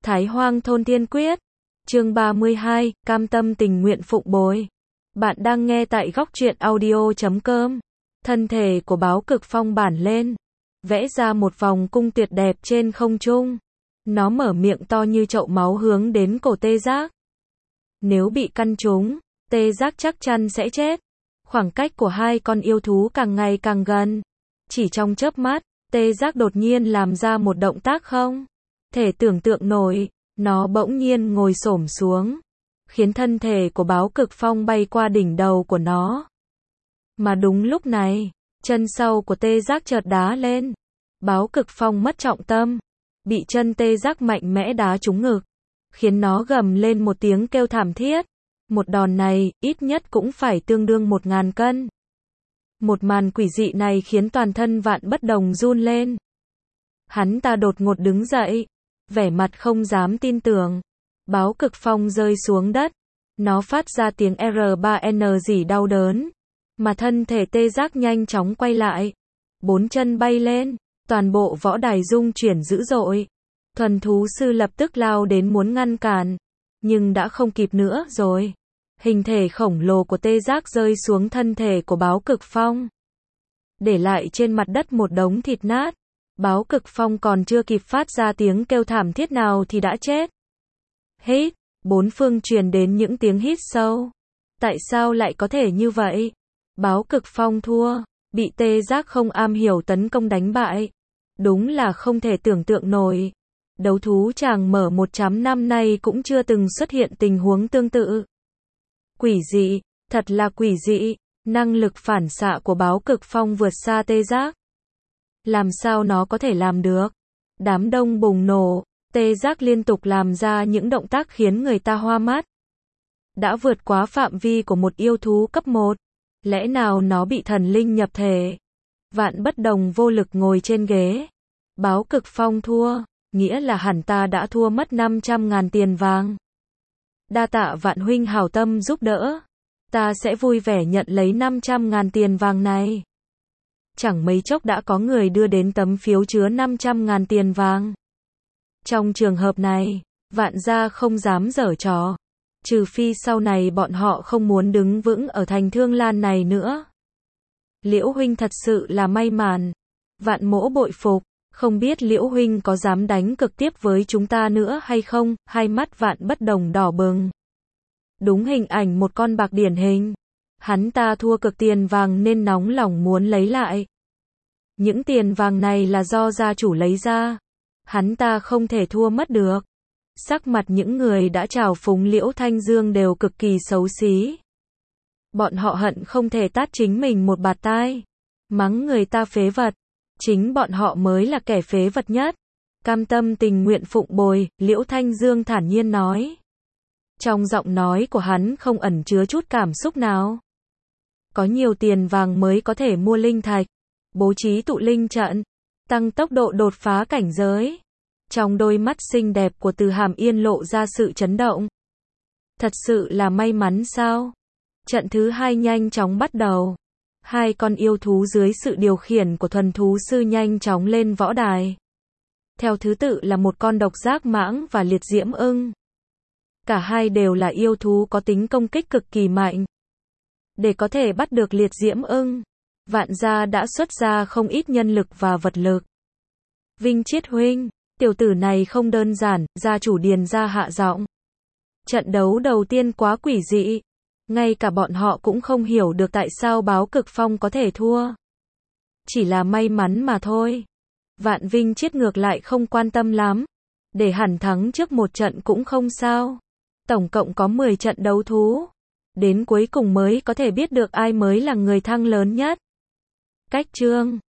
Thái Hoang thôn Thiên Quyết. Chương 32, cam tâm tình nguyện phụng bồi. Bạn đang nghe tại góc truyện audio.com. Thân thể của Báo Cực Phong bản lên, vẽ ra một vòng cung tuyệt đẹp trên không trung. Nó mở miệng to như chậu máu hướng đến cổ Tê Giác. Nếu bị căn trúng, Tê Giác chắc chắn sẽ chết. Khoảng cách của hai con yêu thú càng ngày càng gần. Chỉ trong chớp mắt, Tê Giác đột nhiên làm ra một động tác không thể tưởng tượng nổi. Nó bỗng nhiên ngồi xổm xuống, khiến thân thể của Báo Cực Phong bay qua đỉnh đầu của nó. Mà đúng lúc này, chân sau của Tê Giác chợt đá lên. Báo Cực Phong mất trọng tâm, bị chân Tê Giác mạnh mẽ đá trúng ngực, khiến nó gầm lên một tiếng kêu thảm thiết. Một đòn này, ít nhất cũng phải tương đương 1000 cân. Một màn quỷ dị này khiến toàn thân Vạn Bất Đồng run lên. Hắn ta đột ngột đứng dậy, vẻ mặt không dám tin tưởng. Báo Cực Phong rơi xuống đất, nó phát ra tiếng R3N rỉ đau đớn, mà thân thể Tê Giác nhanh chóng quay lại, 4 chân bay lên, toàn bộ võ đài rung chuyển dữ dội. Thuần thú sư lập tức lao đến muốn ngăn cản, nhưng đã không kịp nữa rồi. Hình thể khổng lồ của Tê Giác rơi xuống thân thể của Báo Cực Phong, để lại trên mặt đất một đống thịt nát. Báo Cực Phong còn chưa kịp phát ra tiếng kêu thảm thiết nào thì đã chết. Hít, bốn phương truyền đến những tiếng hít sâu. Tại sao lại có thể như vậy? Báo Cực Phong thua, bị Tê Giác không am hiểu tấn công đánh bại. Đúng là không thể tưởng tượng nổi. Đấu thú tràng mở 100 năm nay cũng chưa từng xuất hiện tình huống tương tự. Quỷ dị, thật là quỷ dị. Năng lực phản xạ của Báo Cực Phong vượt xa Tê Giác. Làm sao nó có thể làm được? Đám đông bùng nổ, Tê Giác liên tục làm ra những động tác khiến người ta hoa mắt. Đã vượt quá phạm vi của một yêu thú cấp 1. Lẽ nào nó bị thần linh nhập thể? Vạn Bất Đồng vô lực ngồi trên ghế. Báo Cực Phong thua, nghĩa là hẳn ta đã thua mất 500.000 tiền vàng. Đa tạ Vạn huynh hảo tâm giúp đỡ. Ta sẽ vui vẻ nhận lấy 500.000 tiền vàng này. Chẳng mấy chốc đã có người đưa đến tấm phiếu chứa 500.000 tiền vàng. Trong trường hợp này, Vạn gia không dám giở trò. Trừ phi sau này bọn họ không muốn đứng vững ở thành Thương Lan này nữa. Liễu huynh thật sự là may mắn. Vạn mỗ bội phục. Không biết Liễu huynh có dám đánh cực tiếp với chúng ta nữa hay không? Hai mắt Vạn Bất Đồng đỏ bừng. Đúng hình ảnh một con bạc điển hình. Hắn ta thua cực tiền vàng nên nóng lòng muốn lấy lại. Những tiền vàng này là do gia chủ lấy ra. Hắn ta không thể thua mất được. Sắc mặt những người đã chào phúng Liễu Thanh Dương đều cực kỳ xấu xí. Bọn họ hận không thể tát chính mình một bạt tai. Mắng người ta phế vật. Chính bọn họ mới là kẻ phế vật nhất. Cam tâm tình nguyện phụng bồi, Liễu Thanh Dương thản nhiên nói. Trong giọng nói của hắn không ẩn chứa chút cảm xúc nào. Có nhiều tiền vàng mới có thể mua linh thạch, bố trí tụ linh trận, tăng tốc độ đột phá cảnh giới. Trong đôi mắt xinh đẹp của Từ Hàm Yên lộ ra sự chấn động. Thật sự là may mắn sao? Trận thứ 2 nhanh chóng bắt đầu. Hai con yêu thú dưới sự điều khiển của thuần thú sư nhanh chóng lên võ đài. Theo thứ tự là một con độc giác mãng và liệt diễm ưng. Cả hai đều là yêu thú có tính công kích cực kỳ mạnh. Để có thể bắt được liệt diễm ưng, Vạn gia đã xuất ra không ít nhân lực và vật lực. Vinh Chiết huynh, tiểu tử này không đơn giản, gia chủ Điền gia hạ giọng. Trận đấu đầu tiên quá quỷ dị. Ngay cả bọn họ cũng không hiểu được tại sao Báo Cực Phong có thể thua. Chỉ là may mắn mà thôi. Vạn Vinh Chiết ngược lại không quan tâm lắm. Để hẳn thắng trước một trận cũng không sao. Tổng cộng có 10 trận đấu thú. Đến cuối cùng mới có thể biết được ai mới là người thăng lớn nhất. Cách chương